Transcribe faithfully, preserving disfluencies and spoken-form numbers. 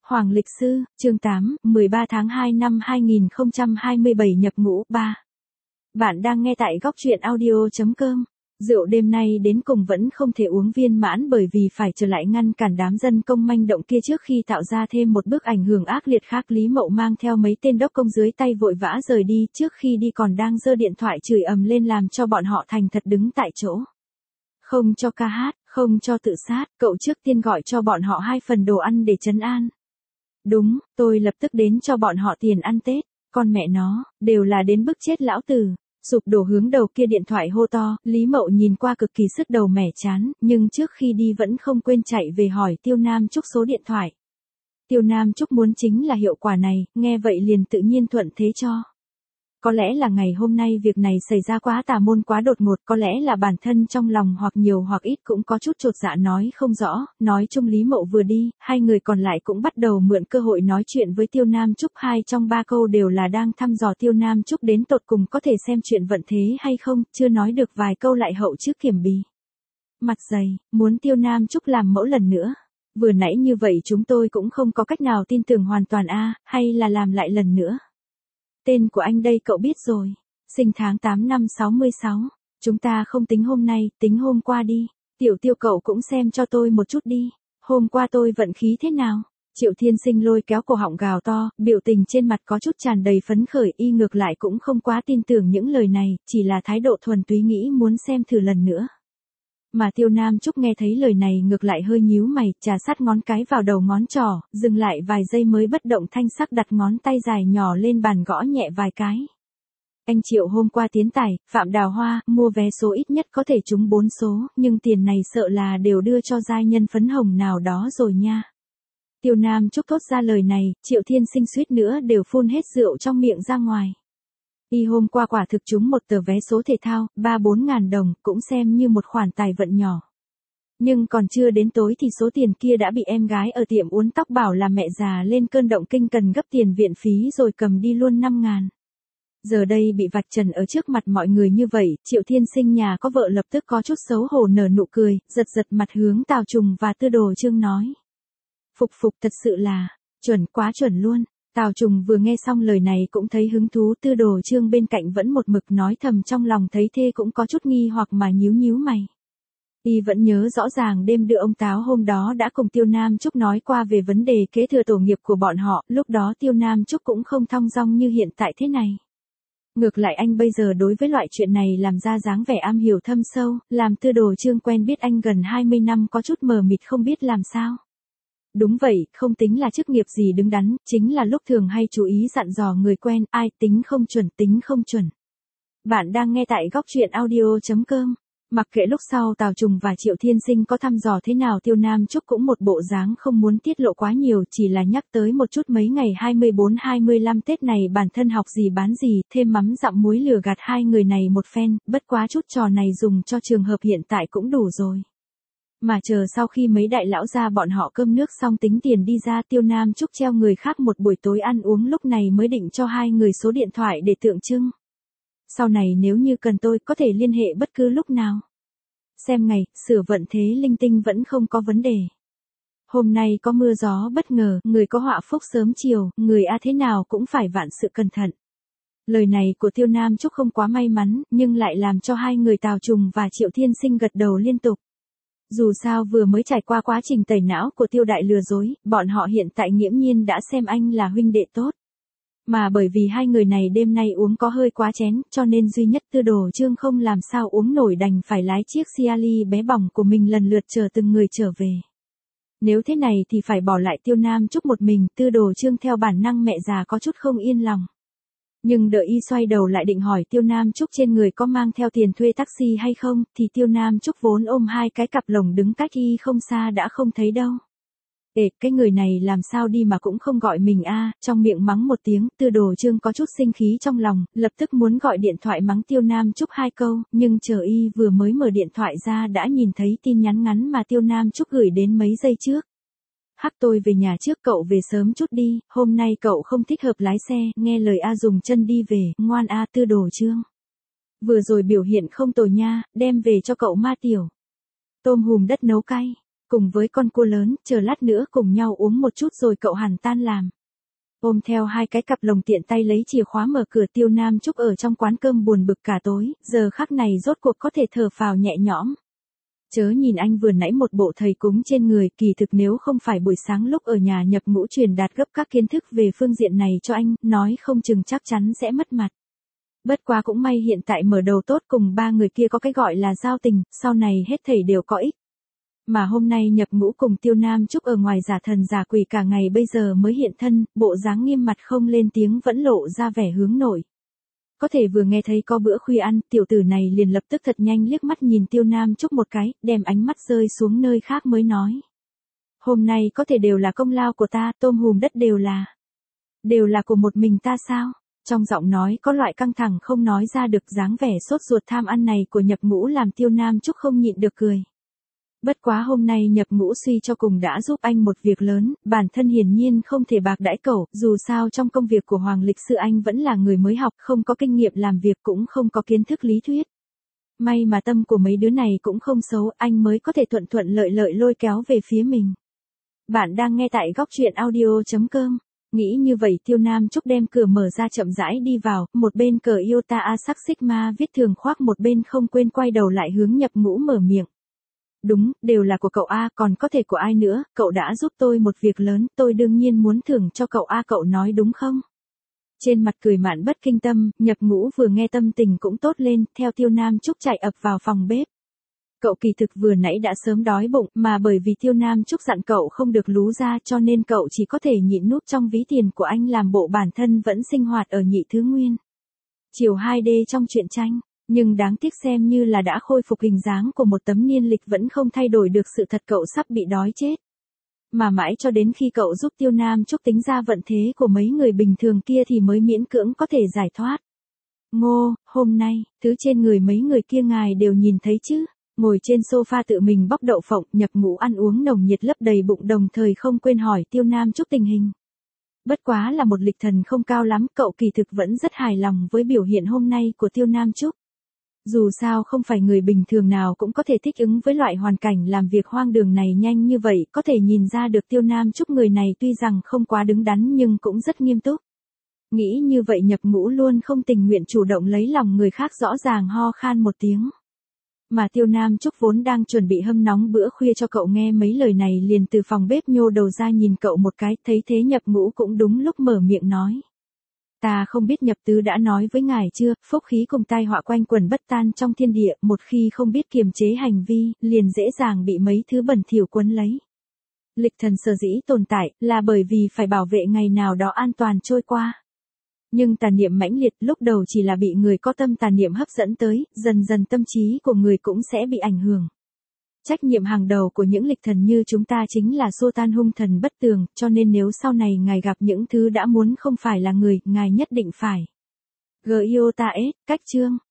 Hoàng lịch sư, chương tám, mười ba tháng hai năm hai nghìn không trăm hai mươi bảy nhập ngũ ba. Bạn đang nghe tại góc truyện audio chấm com. Rượu đêm nay đến cùng vẫn không thể uống viên mãn bởi vì phải trở lại ngăn cản đám dân công manh động kia trước khi tạo ra thêm một bước ảnh hưởng ác liệt khác. Lý Mậu mang theo mấy tên đốc công dưới tay vội vã rời đi, trước khi đi còn đang giơ điện thoại chửi ầm lên làm cho bọn họ thành thật đứng tại chỗ. Không cho ca hát, không cho tự sát, cậu trước tiên gọi cho bọn họ hai phần đồ ăn để trấn an. Đúng, tôi lập tức đến cho bọn họ tiền ăn Tết, con mẹ nó, đều là đến bức chết lão tử. Sụp đổ hướng đầu kia điện thoại hô to, Lý Mậu nhìn qua cực kỳ sứt đầu mẻ chán, nhưng trước khi đi vẫn không quên chạy về hỏi Tiêu Nam Trúc số điện thoại. Tiêu Nam Trúc muốn chính là hiệu quả này, nghe vậy liền tự nhiên thuận thế cho. Có lẽ là ngày hôm nay việc này xảy ra quá tà môn quá đột ngột, có lẽ là bản thân trong lòng hoặc nhiều hoặc ít cũng có chút chột dạ nói không rõ, nói chung Lý Mậu vừa đi, hai người còn lại cũng bắt đầu mượn cơ hội nói chuyện với Tiêu Nam Trúc, hai trong ba câu đều là đang thăm dò Tiêu Nam Trúc đến tột cùng có thể xem chuyện vận thế hay không, chưa nói được vài câu lại hậu trước kiểm bì. Mặt dày, muốn Tiêu Nam Trúc làm mẫu lần nữa. Vừa nãy như vậy chúng tôi cũng không có cách nào tin tưởng hoàn toàn a, hay là làm lại lần nữa. Tên của anh đây cậu biết rồi. Sinh tháng tám năm sáu mươi sáu. Chúng ta không tính hôm nay, tính hôm qua đi. Tiểu Tiêu cậu cũng xem cho tôi một chút đi. Hôm qua tôi vận khí thế nào? Triệu Thiên Sinh lôi kéo cổ họng gào to, biểu tình trên mặt có chút tràn đầy phấn khởi, y ngược lại cũng không quá tin tưởng những lời này, chỉ là thái độ thuần túy nghĩ muốn xem thử lần nữa. Mà Tiêu Nam Trúc nghe thấy lời này ngược lại hơi nhíu mày, trà sát ngón cái vào đầu ngón trỏ, dừng lại vài giây mới bất động thanh sắc đặt ngón tay dài nhỏ lên bàn gõ nhẹ vài cái. Anh Triệu hôm qua tiến tài, Phạm Đào Hoa, mua vé số ít nhất có thể trúng bốn số, nhưng tiền này sợ là đều đưa cho giai nhân phấn hồng nào đó rồi nha. Tiêu Nam Trúc thốt ra lời này, Triệu Thiên Sinh suýt nữa đều phun hết rượu trong miệng ra ngoài. Y hôm qua quả thực trúng một tờ vé số thể thao, ba bốn ngàn đồng, cũng xem như một khoản tài vận nhỏ. Nhưng còn chưa đến tối thì số tiền kia đã bị em gái ở tiệm uốn tóc bảo là mẹ già lên cơn động kinh cần gấp tiền viện phí rồi cầm đi luôn năm ngàn. Giờ đây bị vạch trần ở trước mặt mọi người như vậy, Triệu Thiên Sinh nhà có vợ lập tức có chút xấu hổ nở nụ cười, giật giật mặt hướng Tào Trùng và Tư Đồ Chương nói. Phục phục thật sự là, chuẩn quá chuẩn luôn. Tào Trùng vừa nghe xong lời này cũng thấy hứng thú, Tư Đồ Chương bên cạnh vẫn một mực nói thầm trong lòng thấy thê cũng có chút nghi hoặc mà nhíu nhíu mày. Y vẫn nhớ rõ ràng đêm đưa ông Táo hôm đó đã cùng Tiêu Nam Trúc nói qua về vấn đề kế thừa tổ nghiệp của bọn họ, lúc đó Tiêu Nam Trúc cũng không thong dong như hiện tại thế này. Ngược lại anh bây giờ đối với loại chuyện này làm ra dáng vẻ am hiểu thâm sâu, làm Tư Đồ Chương quen biết anh gần hai mươi năm có chút mờ mịt không biết làm sao. Đúng vậy, không tính là chức nghiệp gì đứng đắn, chính là lúc thường hay chú ý dặn dò người quen, ai tính không chuẩn tính không chuẩn. Bạn đang nghe tại góc truyện audio chấm com. Mặc kệ lúc sau Tào Trùng và Triệu Thiên Sinh có thăm dò thế nào, Tiêu Nam Trúc cũng một bộ dáng không muốn tiết lộ quá nhiều, chỉ là nhắc tới một chút mấy ngày hai mươi bốn hai mươi lăm Tết này bản thân học gì bán gì, thêm mắm dặm muối lừa gạt hai người này một phen, bất quá chút trò này dùng cho trường hợp hiện tại cũng đủ rồi. Mà chờ sau khi mấy đại lão gia bọn họ cơm nước xong tính tiền đi ra, Tiêu Nam Trúc treo người khác một buổi tối ăn uống lúc này mới định cho hai người số điện thoại để tượng trưng. Sau này nếu như cần tôi có thể liên hệ bất cứ lúc nào. Xem ngày, sửa vận thế linh tinh vẫn không có vấn đề. Hôm nay có mưa gió bất ngờ, người có họa phúc sớm chiều, người a thế nào cũng phải vạn sự cẩn thận. Lời này của Tiêu Nam Trúc không quá may mắn, nhưng lại làm cho hai người Tào Trùng và Triệu Thiên Sinh gật đầu liên tục. Dù sao vừa mới trải qua quá trình tẩy não của Tiêu Đại lừa dối, bọn họ hiện tại nghiễm nhiên đã xem anh là huynh đệ tốt. Mà bởi vì hai người này đêm nay uống có hơi quá chén, cho nên duy nhất Tư Đồ Chương không làm sao uống nổi đành phải lái chiếc Ciali bé bỏng của mình lần lượt chờ từng người trở về. Nếu thế này thì phải bỏ lại Tiêu Nam Trúc một mình, Tư Đồ Chương theo bản năng mẹ già có chút không yên lòng. Nhưng đợi y xoay đầu lại định hỏi Tiêu Nam Trúc trên người có mang theo tiền thuê taxi hay không, thì Tiêu Nam Trúc vốn ôm hai cái cặp lồng đứng cách y không xa đã không thấy đâu. Ê, cái người này làm sao đi mà cũng không gọi mình a, trong miệng mắng một tiếng, Tư Đồ Chương có chút sinh khí trong lòng, lập tức muốn gọi điện thoại mắng Tiêu Nam Trúc hai câu, nhưng chờ y vừa mới mở điện thoại ra đã nhìn thấy tin nhắn ngắn mà Tiêu Nam Trúc gửi đến mấy giây trước. Hắc tôi về nhà trước, cậu về sớm chút đi, hôm nay cậu không thích hợp lái xe, nghe lời a dùng chân đi về, ngoan a Tư Đồ Chương. Vừa rồi biểu hiện không tồi nha, đem về cho cậu ma tiểu. Tôm hùm đất nấu cay. cùng với con cua lớn, chờ lát nữa cùng nhau uống một chút rồi cậu hẳn tan làm. Ôm theo hai cái cặp lồng tiện tay lấy chìa khóa mở cửa, Tiêu Nam Trúc ở trong quán cơm buồn bực cả tối, giờ khắc này rốt cuộc có thể thở phào nhẹ nhõm. Chớ nhìn anh vừa nãy một bộ thầy cúng trên người, kỳ thực nếu không phải buổi sáng lúc ở nhà nhập ngũ truyền đạt gấp các kiến thức về phương diện này cho anh, nói không chừng chắc chắn sẽ mất mặt. Bất quá cũng may hiện tại mở đầu tốt, cùng ba người kia có cái gọi là giao tình, sau này hết thảy đều có ích. Mà hôm nay nhập ngũ cùng Tiêu Nam Trúc ở ngoài giả thần giả quỷ cả ngày bây giờ mới hiện thân, bộ dáng nghiêm mặt không lên tiếng vẫn lộ ra vẻ hướng nội. Có thể vừa nghe thấy có bữa khuya ăn, tiểu tử này liền lập tức thật nhanh liếc mắt nhìn Tiêu Nam Trúc một cái, đem ánh mắt rơi xuống nơi khác mới nói. Hôm nay có thể đều là công lao của ta, tôm hùm đất đều là. Đều là của một mình ta sao? Trong giọng nói có loại căng thẳng không nói ra được, dáng vẻ sốt ruột tham ăn này của nhập ngũ làm Tiêu Nam Trúc không nhịn được cười. Bất quá hôm nay nhập ngũ suy cho cùng đã giúp anh một việc lớn, bản thân hiển nhiên không thể bạc đãi cậu, dù sao trong công việc của Hoàng Lịch Sự anh vẫn là người mới học, không có kinh nghiệm làm việc cũng không có kiến thức lý thuyết. May mà tâm của mấy đứa này cũng không xấu, anh mới có thể thuận thuận lợi lợi lôi kéo về phía mình. Bạn đang nghe tại góc truyện audio chấm com. Nghĩ như vậy Tiêu Nam Trúc đem cửa mở ra chậm rãi đi vào, một bên cờ Iota A sắc Sigma viết thường khoác, một bên không quên quay đầu lại hướng nhập ngũ mở miệng. Đúng, đều là của cậu A, còn có thể của ai nữa, cậu đã giúp tôi một việc lớn, tôi đương nhiên muốn thưởng cho cậu A, cậu nói đúng không? Trên mặt cười mạn bất kinh tâm, nhập ngũ vừa nghe tâm tình cũng tốt lên, theo Tiêu Nam Trúc chạy ập vào phòng bếp. Cậu kỳ thực vừa nãy đã sớm đói bụng, mà bởi vì Tiêu Nam Trúc dặn cậu không được lú ra cho nên cậu chỉ có thể nhịn núp trong ví tiền của anh làm bộ bản thân vẫn sinh hoạt ở nhị thứ nguyên. Chiều hai D trong truyện tranh. Nhưng đáng tiếc xem như là đã khôi phục hình dáng của một tấm niên lịch vẫn không thay đổi được sự thật, cậu sắp bị đói chết. Mà mãi cho đến khi cậu giúp Tiêu Nam Trúc tính ra vận thế của mấy người bình thường kia thì mới miễn cưỡng có thể giải thoát. Ngô, hôm nay, thứ trên người mấy người kia ngài đều nhìn thấy chứ. Ngồi trên sofa tự mình bóc đậu phộng, nhập ngũ ăn uống nồng nhiệt lấp đầy bụng, đồng thời không quên hỏi Tiêu Nam Trúc tình hình. Bất quá là một lịch thần không cao lắm, cậu kỳ thực vẫn rất hài lòng với biểu hiện hôm nay của Tiêu Nam Trúc. Dù sao không phải người bình thường nào cũng có thể thích ứng với loại hoàn cảnh làm việc hoang đường này nhanh như vậy, có thể nhìn ra được Tiêu Nam Trúc người này tuy rằng không quá đứng đắn nhưng cũng rất nghiêm túc. Nghĩ như vậy nhập ngũ luôn không tình nguyện chủ động lấy lòng người khác, rõ ràng ho khan một tiếng. Mà Tiêu Nam Trúc vốn đang chuẩn bị hâm nóng bữa khuya cho cậu, nghe mấy lời này liền từ phòng bếp nhô đầu ra nhìn cậu một cái, thấy thế nhập ngũ cũng đúng lúc mở miệng nói. Ta không biết nhập tứ đã nói với ngài chưa, phúc khí cùng tai họa quanh quẩn bất tan trong thiên địa, một khi không biết kiềm chế hành vi, liền dễ dàng bị mấy thứ bẩn thỉu quấn lấy. Lịch thần sở dĩ tồn tại, là bởi vì phải bảo vệ ngày nào đó an toàn trôi qua. Nhưng tà niệm mãnh liệt lúc đầu chỉ là bị người có tâm tà niệm hấp dẫn tới, dần dần tâm trí của người cũng sẽ bị ảnh hưởng. Trách nhiệm hàng đầu của những lịch thần như chúng ta chính là xua tan hung thần bất tường, cho nên nếu sau này ngài gặp những thứ đã muốn không phải là người, ngài nhất định phải. Giota S, cách chương.